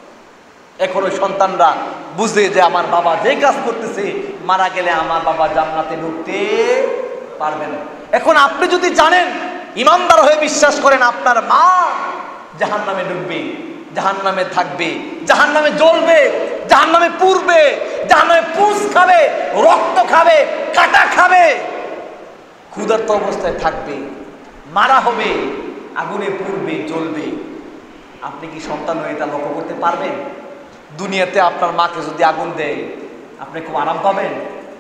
এখন ওই সন্তানরা বুঝে যে আমার বাবা যে কাজ করতেছে, মারা গেলে আমার বাবা জান্নাতে ঢুকতে পারবে না। এখন আপনি যদি জানেন, ইমানদার হয়ে বিশ্বাস করেন আপনার মা জাহান্নামে ঢুকবে, জাহান্নামে থাকবে, জাহান্নামে জ্বলবে, জাহান্নামে পুড়বে, জাহান্নামে পুষ খাবে, রক্ত খাবে, কাটা খাবে, ক্ষুধার্ত অবস্থায় থাকবে, মারা হবে, আগুনে পুড়বে, জ্বলবে। আপনি কি সন্তান হয়ে তা লক্ষ্য করতে পারবেন? দুনিয়াতে আপনার মাকে যদি আগুন দেয় আপনি খুব আরাম পাবেন?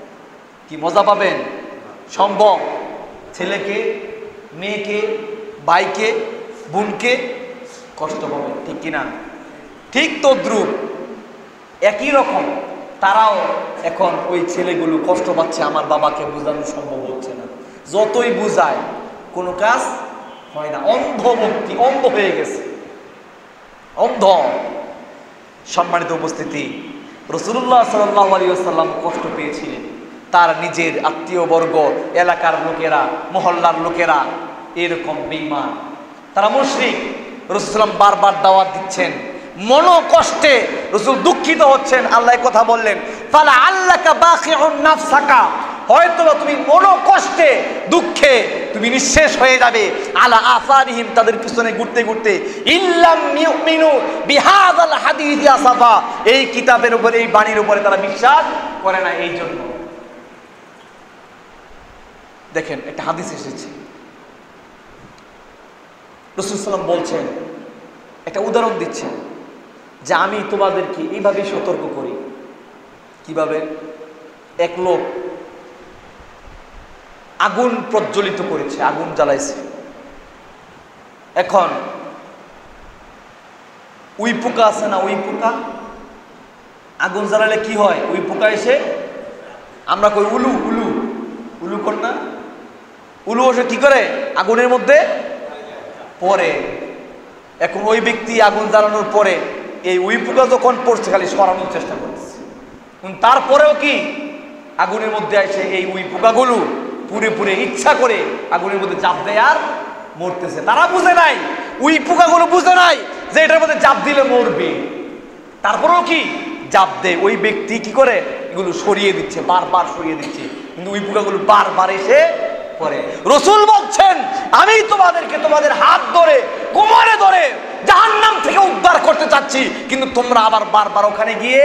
কি মজা পাবেন? সম্ভব? ছেলেকে, মেয়েকে, ভাইকে, বোনকে কষ্ট পাবেন, ঠিক কিনা? ঠিক তদ্রুপ একই রকম তারাও এখন ওই ছেলেগুলো কষ্ট পাচ্ছে, আমার বাবাকে বোঝানো সম্ভব হচ্ছে না, যতই বুঝায় কোনো কাজ হয় না। অন্ধভক্তি, অন্ধ হয়ে গেছে, অন্ধ। সম্মানিত উপস্থিতি, রাসূলুল্লাহ সাল্লাল্লাহু আলাইহি ওয়াসাল্লাম কষ্ট পেয়েছিলেন, তার নিজের আত্মীয়বর্গ, এলাকার লোকেরা, মহল্লার লোকেরা এরকম বেঈমান, তারা মুশরিক। রাসূল সাল্লাল্লাহু আলাইহি ওয়াসাল্লাম বারবার দাওয়াত দিচ্ছেন, মনো কষ্টে রাসূল দুঃখিত হচ্ছেন। আল্লাহ কথা বললেন, ফালা আল্লাকা বাখিউন নাফসাকা, হয়তো তুমি মনো কষ্টে দুঃখে তুমি নিঃশেষ হয়ে যাবে, আলা আসারিহিম, তাদের পিছনে ঘুরতে ঘুরতে, ইল্লাম ইউমিনু বিহাযাল হাদিস আসাফা, এই কিতাবের উপরে, এই বাণীর উপরে তারা বিশ্বাস করে না। এই জন্য দেখেন একটা হাদিস এসেছে, রাসূল সাল্লাল্লাহু আলাইহি ওয়াসাল্লাম বলছেন, একটা উদাহরণ দিচ্ছেন যে আমি তোমাদেরকে এইভাবে সতর্ক করি। কিভাবে? এক লোক আগুন প্রজ্বলিত করেছে, আগুন জ্বালাইছে। এখন উই পোকা আছে না, উই পোকা, আগুন জ্বালালে কি হয়? উই পোকা এসে, আমরা কই উলু, উলু উলু কর না, উলু এসে কি করে? আগুনের মধ্যে পড়ে। এখন ওই ব্যক্তি আগুন জ্বালানোর পরে এই উই পোকা যখন পড়ছে খালি সরানোর চেষ্টা করছে, তারপরেও কি আগুনের মধ্যে এসে এই উই পোকাগুলো পুরে পুরে ইচ্ছা করে আগুনের মধ্যে চাপ দেয় আর মরতেছে। তারা বুঝে নাই, উই পোকাগুলো বুঝে নাই যে এটার মধ্যে চাপ দিলে মরবে, তারপরেও কি চাপ দেয়। ওই ব্যক্তি কি করে? এগুলো সরিয়ে দিচ্ছে, বারবার সরিয়ে দিচ্ছে, কিন্তু উই পোকাগুলো বারবার এসে পড়ে। রাসূল বলছেন, আমি তোমাদেরকে তোমাদের হাত ধরে, কোমরে ধরে জাহান্নাম থেকে উদ্ধার করতে চাচ্ছি, কিন্তু তোমরা আবার বারবার ওখানে গিয়ে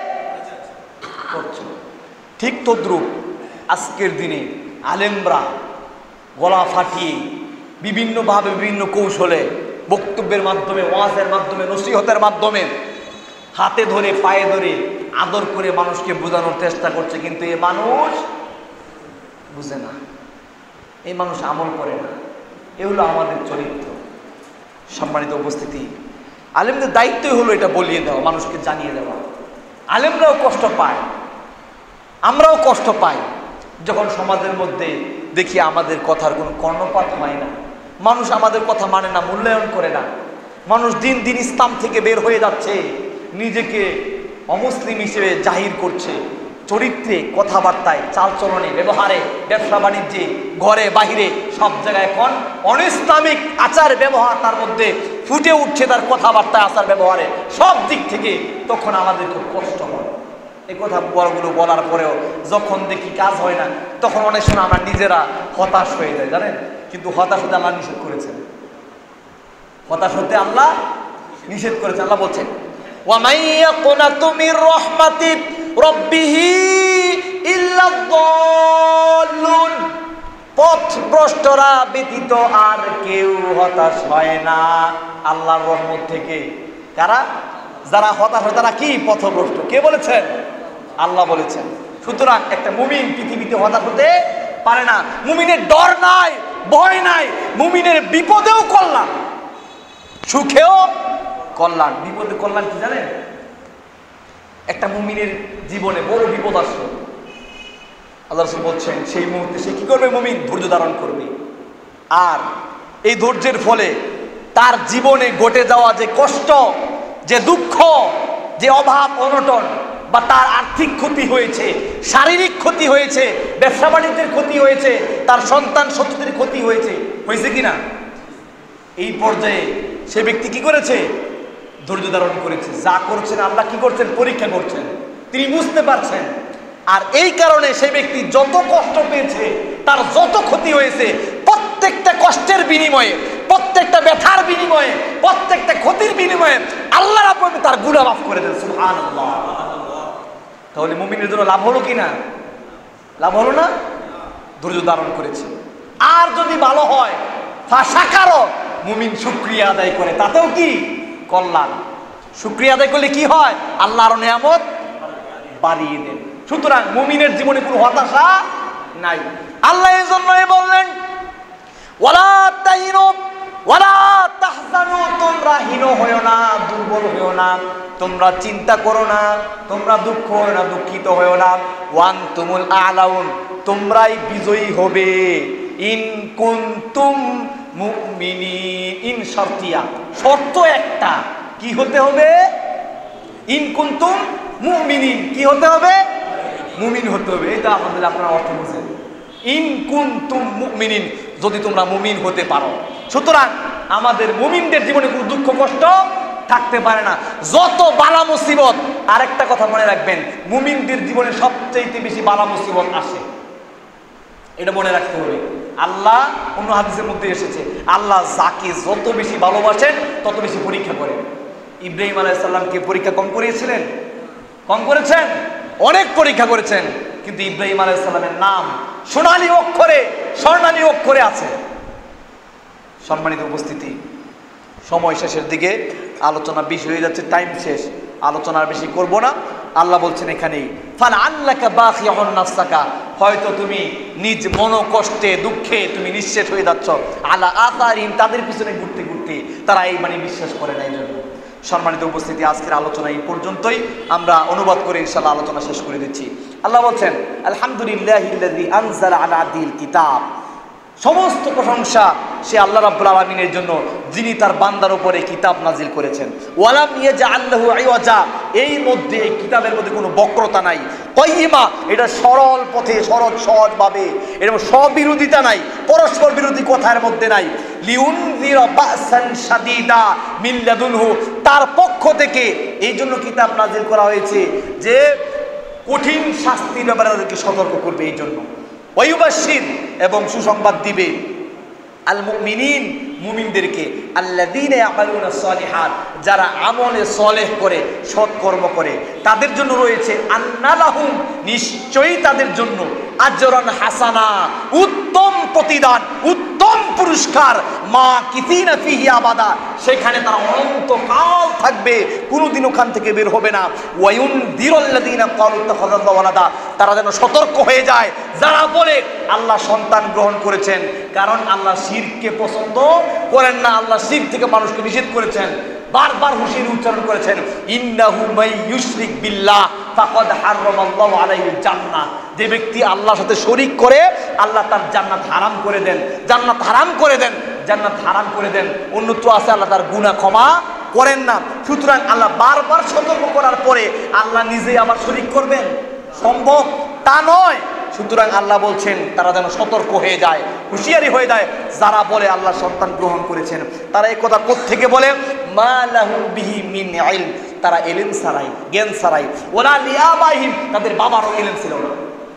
করছো। ঠিক তদ্রূপ আজকের দিনে আলেমরা গলা ফাটিয়ে বিভিন্নভাবে, বিভিন্ন কৌশলে, বক্তব্যের মাধ্যমে, ওয়াজের মাধ্যমে, নসিহতের মাধ্যমে হাতে ধরে, পায়ে ধরে, আদর করে মানুষকে বোঝানোর চেষ্টা করছে, কিন্তু এ মানুষ বুঝে না, এই মানুষ আমল করে না। এ হলো আমাদের চরিত্র। সম্মানিত উপস্থিতি, আলেমদের দায়িত্বই হলো এটা বলিয়ে দেওয়া, মানুষকে জানিয়ে দেওয়া। আলেমরাও কষ্ট পায়, আমরাও কষ্ট পাই যখন সমাজের মধ্যে দেখি আমাদের কথার কোনো কর্ণপাত হয় না, মানুষ আমাদের কথা মানে না, মূল্যায়ন করে না। মানুষ দিন দিন ইসলাম থেকে বের হয়ে যাচ্ছে, নিজেকে অমুসলিম হিসেবে জাহির করছে, চরিত্রে, কথাবার্তায়, চালচলনে, ব্যবহারে, ব্যবসা বাণিজ্যে, ঘরে বাহিরে, সব জায়গায় এখন অনিসলামিক আচার ব্যবহার তার মধ্যে ফুটে উঠছে, তার কথাবার্তায়, আচার ব্যবহারে, সব দিক থেকে। তখন আমাদের খুব কষ্ট হয় এই কথা বড়গুলো বলার পরেও। যখন দেখি কাজ হয় না, তখন অনেক সময় আমরা নিজেরা হতাশ হয়ে যাই, জানেন। কিন্তু হতাশ হতে আল্লাহ নিষেধ করেছেন, হতাশ হতে আল্লাহ নিষেধ করেছেন। আল্লাহ বলছেন, ওয়ামাই ইয়াকুনাতু মির রাহমাতি রাব্বিহি ইল্লা যাল্লুন, পথভ্রষ্টরা ব্যতীত আর কেউ হতাশ হয় না আল্লাহর রহমত থেকে। কারা? যারা হতাশ হয় তারা কি? পথভ্রষ্ট। কে বলেছেন? আল্লাহ বলেছেন। সুতরাং একটা মুমিন পৃথিবীতে হতাশ হতে পারে না। মুমিনের ডর নাই, ভয় নাই, মুমিনের বিপদেও কল্যাণ, সুখেও কল্যাণ। বিপদে কল্যাণ কি জানেন? একটা মুমিনের জীবনে বড় বিপদ আসলো, আল্লাহ রাসূল বলছেন সেই মুহূর্তে সে কি করবে? মুমিন ধৈর্য ধারণ করবে। আর এই ধৈর্যের ফলে তার জীবনে ঘটে যাওয়া যে কষ্ট, যে দুঃখ, যে অভাব অনটন, বা তার আর্থিক ক্ষতি হয়েছে, শারীরিক ক্ষতি হয়েছে, ব্যবসা বাণিজ্যের ক্ষতি হয়েছে, তার সন্তান সন্ততির ক্ষতি হয়েছে, হয়েছে কিনা, এই পর্যায়ে সে ব্যক্তি কি করেছে? ধৈর্য ধারণ করেছে। যা করছেন আল্লাহ কি করছেন? পরীক্ষা করছেন, তিনি বুঝতে পারছেন। আর এই কারণে সেই ব্যক্তি যত কষ্ট পেয়েছে, তার যত ক্ষতি হয়েছে, প্রত্যেকটা কষ্টের বিনিময়ে, প্রত্যেকটা ব্যথার বিনিময়ে, প্রত্যেকটা ক্ষতির বিনিময়ে আল্লাহ রাব্বুল তার গুনাহ মাফ করে দেন। সুবহানাল্লাহ। তাহলে মুমিনের জন্য লাভ হলো কিনা? লাভ হলো না? ধৈর্য ধারণ করেছে। আর যদি ভালো হয়, ফাশাকারো, মুমিন শুকরিয়া আদায় করে, তাতেও কি কল্যাণ। শুকরিয়া আদায় করলে কি হয়? আল্লাহর নিয়ামত বাড়িয়ে দেন। সুতরাং মুমিনের জীবনে কোনো হতাশা নাই। আল্লাহ এই জন্যই বললেন, ওয়ালা তাহিনু ওয়ালা তাহজানু, তোমরা হীন হইও না, দুর্বল হইও না, তোমরা চিন্তা করো না, তোমরা দুঃখ হইও না, দুঃখিত হইও না। ওয়ানতুমুল আলাউন, তোমরাই বিজয়ী হবে। ইন কুনতুম মুমিনিন, ইন শর্তিয়া, শর্ত একটা, কি হতে হবে? ইন কুনতুম মুমিনিন, কি হতে হবে? মুমিন হতে হবে। এটা আমাদের আপনারা অর্থ বুঝেন, ইন কুনতুম মুমিনিন, যদি তোমরা মুমিন হতে পারো। সুতরাং আমাদের মুমিনদের জীবনে কোনো দুঃখ কষ্ট থাকতে পারে না, যত বালা মুসিবত। আরেকটা কথা মনে রাখবেন, মুমিনদের জীবনে সবচেয়ে বেশি বালা মুসিবত আসে, এটা মনে রাখতে হবে। আল্লাহ অন্য হাদিসের মধ্যে এসেছে, আল্লাহ যাকে যত বেশি ভালোবাসেন তত বেশি পরীক্ষা করেন। ইব্রাহিম আলাইহিস সালামকে পরীক্ষা কম করিয়েছিলেন? কম করেছেন? অনেক পরীক্ষা করেছেন, কিন্তু ইব্রাহিম আলাইহিস সালামের নাম সোনালী অক্ষরে, স্বর্ণালী অক্ষরে আছে। সম্মানিত উপস্থিতি, সময় শেষের দিকে, আলোচনা বেশি হয়ে যাচ্ছে, টাইম শেষ, আলোচনা আর বেশি করব না। আল্লাহ বলছেন এখানেই, ফাল আল্লাকা বাখিউন নাফসাকা, হয়তো তুমি নিজ মনোকষ্টে দুঃখে তুমি নিঃশেষ হয়ে যাচ্ছ, আলা আতারিন, তাদের পিছনে ঘুরতে ঘুরতে, তারা এই মানে বিশ্বাস করে না। এই জন্য সম্মানিত উপস্থিতি, আজকের আলোচনা এই পর্যন্তই, আমরা অনুবাদ করে ইনশাআল্লাহ আলোচনা শেষ করে দিচ্ছি। আল্লাহ বলছেন, আলহামদুলিল্লাহিল্লাযী আনজালা আলা আবদিল কিতাব, সমস্ত প্রশংসা সে আল্লাহ রাব্বুল আলামিনের জন্য, যিনি তার বান্দার উপরে কিতাব নাজিল করেছেন। ওয়ালাম ইয়াজআল লাহু ইওয়াজা, এই মধ্যে এই কিতাবের মধ্যে কোনো বক্রতা নাই। কাইয়িমা, এটা সরল পথে, সহজভাবে, এর স্ববিরোধিতা নাই, পরস্পর বিরোধী কথার মধ্যে নাই। লিউনযিরা বাসান শাদীদা মিন লাদুনহু, তার পক্ষ থেকে এই জন্য কিতাব নাজিল করা হয়েছে যে কঠিন শাস্তির ব্যাপারে তাদেরকে সতর্ক করবে। এই জন্য ওয়ায়ুবাশশির, এবং সুসংবাদ দিবে, আল মুমিনিন, মুমিনদেরকে, আল্লাযীনা ইয়ামালুনাস সালিহাত, যারা আমলে সালেহ করে, সৎকর্ম করে, তাদের জন্য রয়েছে আন্না লাহুম, নিশ্চয়ই তাদের জন্য, আজরান হাসানা, উত্তম প্রতিদান, উত্তম পুরস্কার, মা কিসিনা ফিহি আবাদা, সেখানে তারা অনন্তকাল থাকবে, কোনোদিন ওখান থেকে বের হবে না। ওয়ায়ুনযিরুল্লাযীনা ক্বালু ইত্তাখাযাল্লাহু ওয়ালাদা, তারা যেন সতর্ক হয়ে যায় যারা বলে আল্লাহ সন্তান গ্রহণ করেছেন, কারণ আল্লাহ শিরককে পছন্দ করেন না, আল্লাহ শিরক থেকে মানুষকে নিষেধ করেছেন। বারবার হুঁশিয়ারি উচ্চারণ করেছেন, ইন্নাহু মান ইউশরিক বিল্লাহ ফাকাদ হারামাল্লাহু আলাইহিল জান্নাহ, যে ব্যক্তি আল্লাহর সাথে শরীক করে আল্লাহ তার জান্নাত হারাম করে দেন, জান্নাত হারাম করে দেন, জান্নাত হারাম করে দেন। অন্যত্র আছে আল্লাহ তার গুনাহ ক্ষমা করেন না। সুতরাং আল্লাহ বারবার সতর্ক করার পরে আল্লাহ নিজেই আবার শরীক করবেন? সম্ভব তা নয়। সুতরাং আল্লাহ বলছেন তারা যেন সতর্ক হয়ে যায়, হুঁশিয়ারি হয়ে যায়, যারা বলে আল্লাহ সন্তান গ্রহণ করেছেন। তারা এই কথা কোত্থেকে বলে? মা লাহু বিহি মিন ইলম, তারা ইলম ছাড়াই, জ্ঞান ছাড়াই, ওয়ালা লিআবাইহিম, তাদের বাবারও ইলম ছিল না।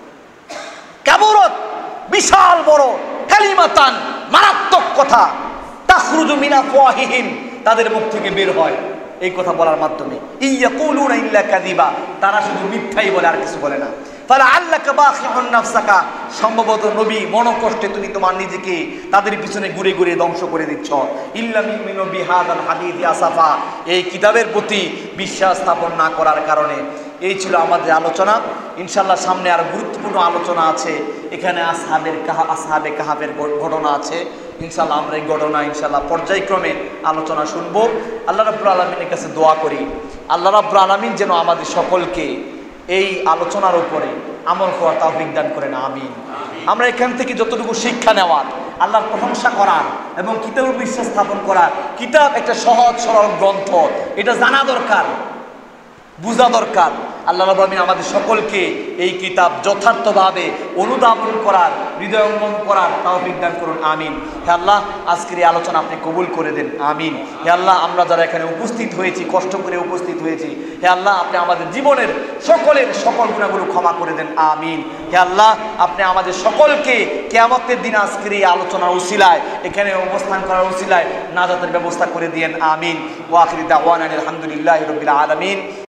কাবুরত, বিশাল বড়, কালিমাতান, মারাত্মক কথা, তাখরুজু মিন আফওয়াহিহিম, তাদের মুখ থেকে বের হয় এই কথা বলার মাধ্যমে। ইয়াকুলুনা ইল্লা কাযিবা, তারা শুধু মিথ্যাই বলে, আর কিছু বলে না। ফালা আল্লাকা বাখিউন নাফসাকা, সম্ভবত নবী মনোকষ্টে তুমি তোমার নিজেকে তাদের পিছনে ঘুরে ঘুরে ধ্বংস করে দিচ্ছ। ইল্লা মিনু বিহাদাল হাদিসি আসাফা, এই কিতাবের প্রতি বিশ্বাস স্থাপন না করার কারণে। এই ছিল আমাদের আলোচনা। ইনশাআল্লাহ সামনে আর গুরুত্বপূর্ণ আলোচনা আছে। এখানে আসহাবে কাহাফের ঘটনা আছে। ইনশাআল্লাহ আমরা এই ঘটনা ইনশাআল্লাহ পর্যায়ক্রমে আলোচনা শুনবো। আল্লাহ রাব্বুল আলামিনের কাছে দোয়া করি, আল্লাহ রাব্বুল আলামিন যেন আমাদের সকলকে এই আলোচনার উপরে আমল করার তৌফিক দান করেন, আমিন। আমরা এখান থেকে যতটুকু শিক্ষা নেওয়ার, আল্লাহর প্রশংসা করার এবং কিতাবের বিশ্বাস স্থাপন করার, কিতাব একটা সহজ সরল গ্রন্থ, এটা জানা দরকার, বুঝা দরকার। আল্লাহ রাব্বুল আলামিন আমাদের সকলকে এই কিতাব যথার্থভাবে অনুধাবন করার, হৃদয়ঙ্গম করার তৌফিক দান করুন, আমিন। হে আল্লাহ, আজকের এই আলোচনা আপনি কবুল করে দেন, আমিন। হে আল্লাহ, আমরা যারা এখানে উপস্থিত হয়েছি, কষ্ট করে উপস্থিত হয়েছি, হে আল্লাহ, আপনি আমাদের জীবনের সকল গুনাহগুলো ক্ষমা করে দেন, আমিন। হে আল্লাহ, আপনি আমাদের সকলকে কিয়ামতের দিন আজকের এই আলোচনার উসিলায়, এখানে অবস্থান করার উসিলায় নাজাতের ব্যবস্থা করে দিয়েন, আমিন। ওয়া আখিরু দাওয়ানা আলহামদুলিল্লাহি রাব্বিল আলামিন।